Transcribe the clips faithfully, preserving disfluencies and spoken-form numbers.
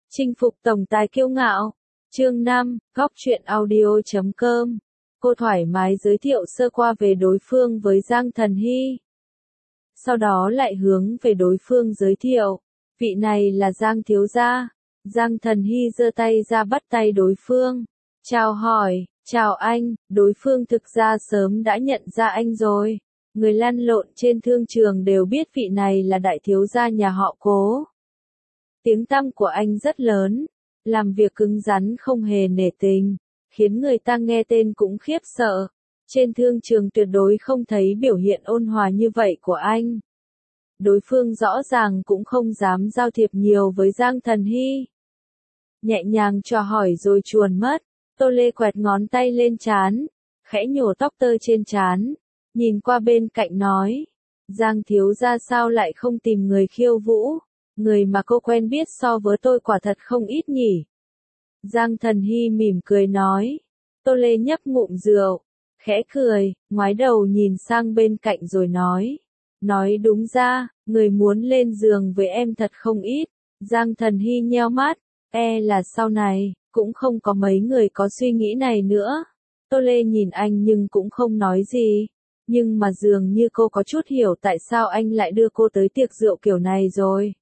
Chinh phục tổng tài kiêu ngạo. Chương năm, góc truyện audio chấm com. Cô thoải mái giới thiệu sơ qua về đối phương với Giang Thần Hy. Sau đó lại hướng về đối phương giới thiệu. Vị này là Giang thiếu gia. Giang Thần Hy giơ tay ra bắt tay đối phương. Chào hỏi, chào anh, đối phương thực ra sớm đã nhận ra anh rồi. Người lăn lộn trên thương trường đều biết vị này là đại thiếu gia nhà họ Cố. Tiếng tăm của anh rất lớn, làm việc cứng rắn không hề nể tình, khiến người ta nghe tên cũng khiếp sợ. Trên thương trường tuyệt đối không thấy biểu hiện ôn hòa như vậy của anh. Đối phương rõ ràng cũng không dám giao thiệp nhiều với Giang Thần Hy. Nhẹ nhàng chào hỏi rồi chuồn mất, Tô Lê quẹt ngón tay lên trán, khẽ nhổ tóc tơ trên trán, nhìn qua bên cạnh nói, Giang thiếu gia sao lại không tìm người khiêu vũ, người mà cô quen biết so với tôi quả thật không ít nhỉ. Giang Thần Hy mỉm cười nói, Tô Lê nhấp ngụm rượu, khẽ cười, ngoái đầu nhìn sang bên cạnh rồi nói, nói đúng ra, người muốn lên giường với em thật không ít. Giang Thần Hy nheo mắt, e là sau này, cũng không có mấy người có suy nghĩ này nữa. Tô Lê nhìn anh nhưng cũng không nói gì, nhưng mà dường như cô có chút hiểu tại sao anh lại đưa cô tới tiệc rượu kiểu này rồi.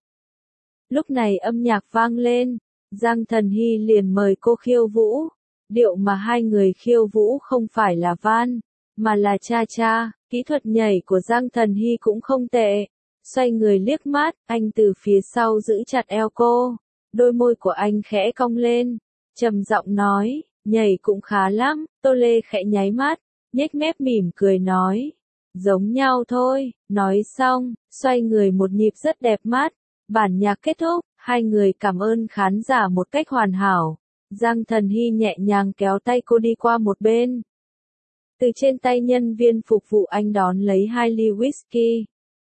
Lúc này âm nhạc vang lên, Giang Thần Hy liền mời cô khiêu vũ. Điệu mà hai người khiêu vũ không phải là van, mà là cha cha. Kỹ thuật nhảy của Giang Thần Hy cũng không tệ. Xoay người liếc mắt, anh từ phía sau giữ chặt eo cô. Đôi môi của anh khẽ cong lên, trầm giọng nói, nhảy cũng khá lắm. Tô Lê khẽ nháy mắt, nhếch mép mỉm cười nói, giống nhau thôi. Nói xong, xoay người một nhịp rất đẹp mắt. Bản nhạc kết thúc, hai người cảm ơn khán giả một cách hoàn hảo. Giang Thần Hy nhẹ nhàng kéo tay cô đi qua một bên. Từ trên tay nhân viên phục vụ anh đón lấy hai ly whisky.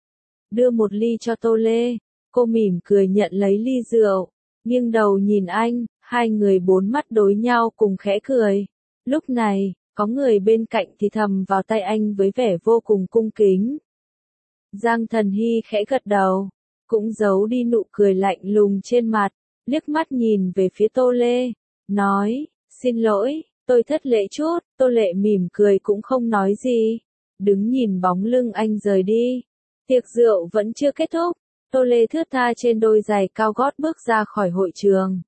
Đưa một ly cho Tô Lê. Cô mỉm cười nhận lấy ly rượu. Nghiêng đầu nhìn anh, hai người bốn mắt đối nhau cùng khẽ cười. Lúc này, có người bên cạnh thì thầm vào tay anh với vẻ vô cùng cung kính. Giang Thần Hy khẽ gật đầu, cũng giấu đi nụ cười lạnh lùng trên mặt, liếc mắt nhìn về phía Tô Lê, nói, xin lỗi, tôi thất lễ chút. Tô Lê mỉm cười cũng không nói gì, đứng nhìn bóng lưng anh rời đi. Tiệc rượu vẫn chưa kết thúc, Tô Lê thướt tha trên đôi giày cao gót bước ra khỏi hội trường.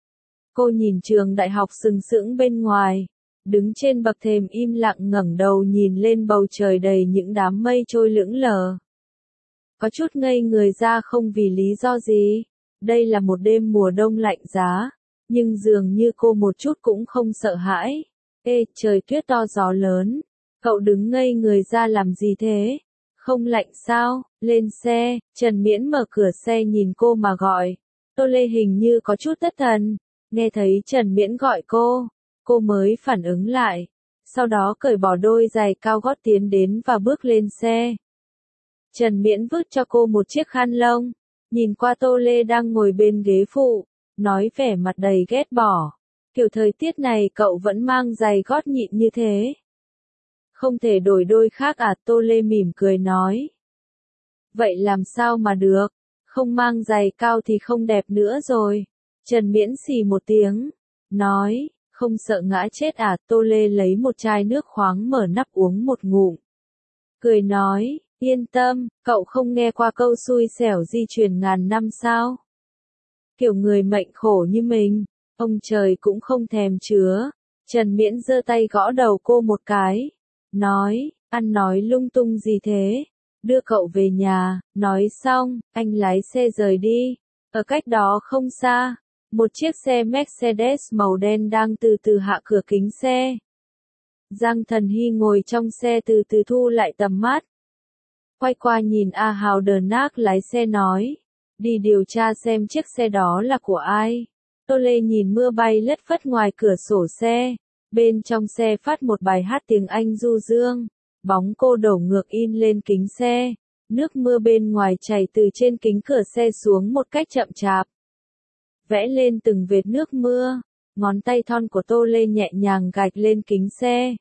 Cô nhìn trường đại học sừng sững bên ngoài, đứng trên bậc thềm im lặng ngẩng đầu nhìn lên bầu trời đầy những đám mây trôi lững lờ. Có chút ngây người ra không vì lý do gì. Đây là một đêm mùa đông lạnh giá, nhưng dường như cô một chút cũng không sợ hãi. Ê, trời tuyết to gió lớn, cậu đứng ngây người ra làm gì thế? Không lạnh sao? Lên xe. Trần Miễn mở cửa xe nhìn cô mà gọi. Tô Lê hình như có chút thất thần, nghe thấy Trần Miễn gọi cô, cô mới phản ứng lại, sau đó cởi bỏ đôi giày cao gót tiến đến và bước lên xe. Trần Miễn vứt cho cô một chiếc khăn lông, nhìn qua Tô Lê đang ngồi bên ghế phụ, nói vẻ mặt đầy ghét bỏ, kiểu thời tiết này cậu vẫn mang giày gót nhịn như thế. Không thể đổi đôi khác à? Tô Lê mỉm cười nói. Vậy làm sao mà được, không mang giày cao thì không đẹp nữa rồi. Trần Miễn xì một tiếng, nói, không sợ ngã chết à? Tô Lê lấy một chai nước khoáng mở nắp uống một ngụm, cười nói, yên tâm, cậu không nghe qua câu xui xẻo di truyền ngàn năm sao? Kiểu người mệnh khổ như mình, ông trời cũng không thèm chứa. Trần Miễn giơ tay gõ đầu cô một cái, nói, ăn nói lung tung gì thế? Đưa cậu về nhà. Nói xong, anh lái xe rời đi. Ở cách đó không xa, một chiếc xe Mercedes màu đen đang từ từ hạ cửa kính xe. Giang Thần Hy ngồi trong xe từ từ thu lại tầm mắt. Quay qua nhìn A Hào Đờ Nác lái xe nói, đi điều tra xem chiếc xe đó là của ai. Tô Lê nhìn mưa bay lất phất ngoài cửa sổ xe, bên trong xe phát một bài hát tiếng Anh du dương, bóng cô đổ ngược in lên kính xe, nước mưa bên ngoài chảy từ trên kính cửa xe xuống một cách chậm chạp, vẽ lên từng vệt nước mưa, ngón tay thon của Tô Lê nhẹ nhàng gạch lên kính xe,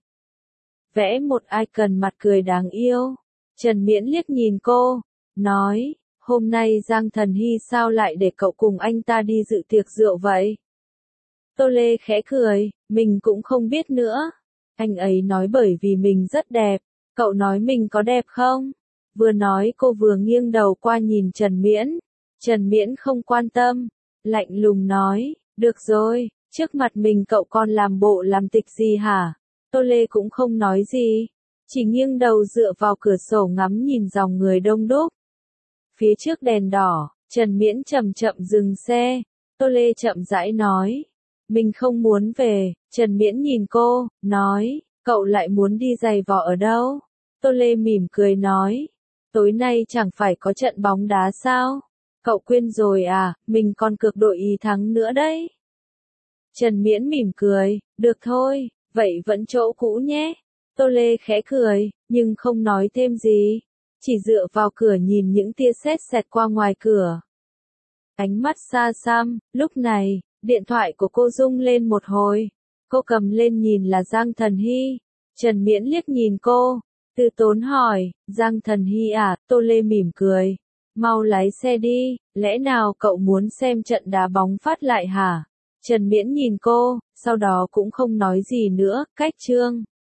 vẽ một icon mặt cười đáng yêu. Trần Miễn liếc nhìn cô, nói, hôm nay Giang Thần Hy sao lại để cậu cùng anh ta đi dự tiệc rượu vậy? Tô Lê khẽ cười, mình cũng không biết nữa. Anh ấy nói bởi vì mình rất đẹp. Cậu nói mình có đẹp không? Vừa nói cô vừa nghiêng đầu qua nhìn Trần Miễn. Trần Miễn không quan tâm, lạnh lùng nói, được rồi, trước mặt mình cậu còn làm bộ làm tịch gì hả? Tô Lê cũng không nói gì, chỉ nghiêng đầu dựa vào cửa sổ ngắm nhìn dòng người đông đúc. Phía trước đèn đỏ, Trần Miễn chậm chậm dừng xe. Tô Lê chậm rãi nói, mình không muốn về. Trần Miễn nhìn cô, nói, cậu lại muốn đi giày vò ở đâu? Tô Lê mỉm cười nói, tối nay chẳng phải có trận bóng đá sao? Cậu quên rồi à, mình còn cược đội Ý thắng nữa đấy. Trần Miễn mỉm cười, được thôi, vậy vẫn chỗ cũ nhé. Tô Lê khẽ cười, nhưng không nói thêm gì, chỉ dựa vào cửa nhìn những tia sét xẹt qua ngoài cửa. Ánh mắt xa xăm, lúc này, điện thoại của cô rung lên một hồi. Cô cầm lên nhìn là Giang Thần Hy. Trần Miễn liếc nhìn cô, từ tốn hỏi, Giang Thần Hy à? Tô Lê mỉm cười, mau lái xe đi, lẽ nào cậu muốn xem trận đá bóng phát lại hả? Trần Miễn nhìn cô, sau đó cũng không nói gì nữa, cách chương.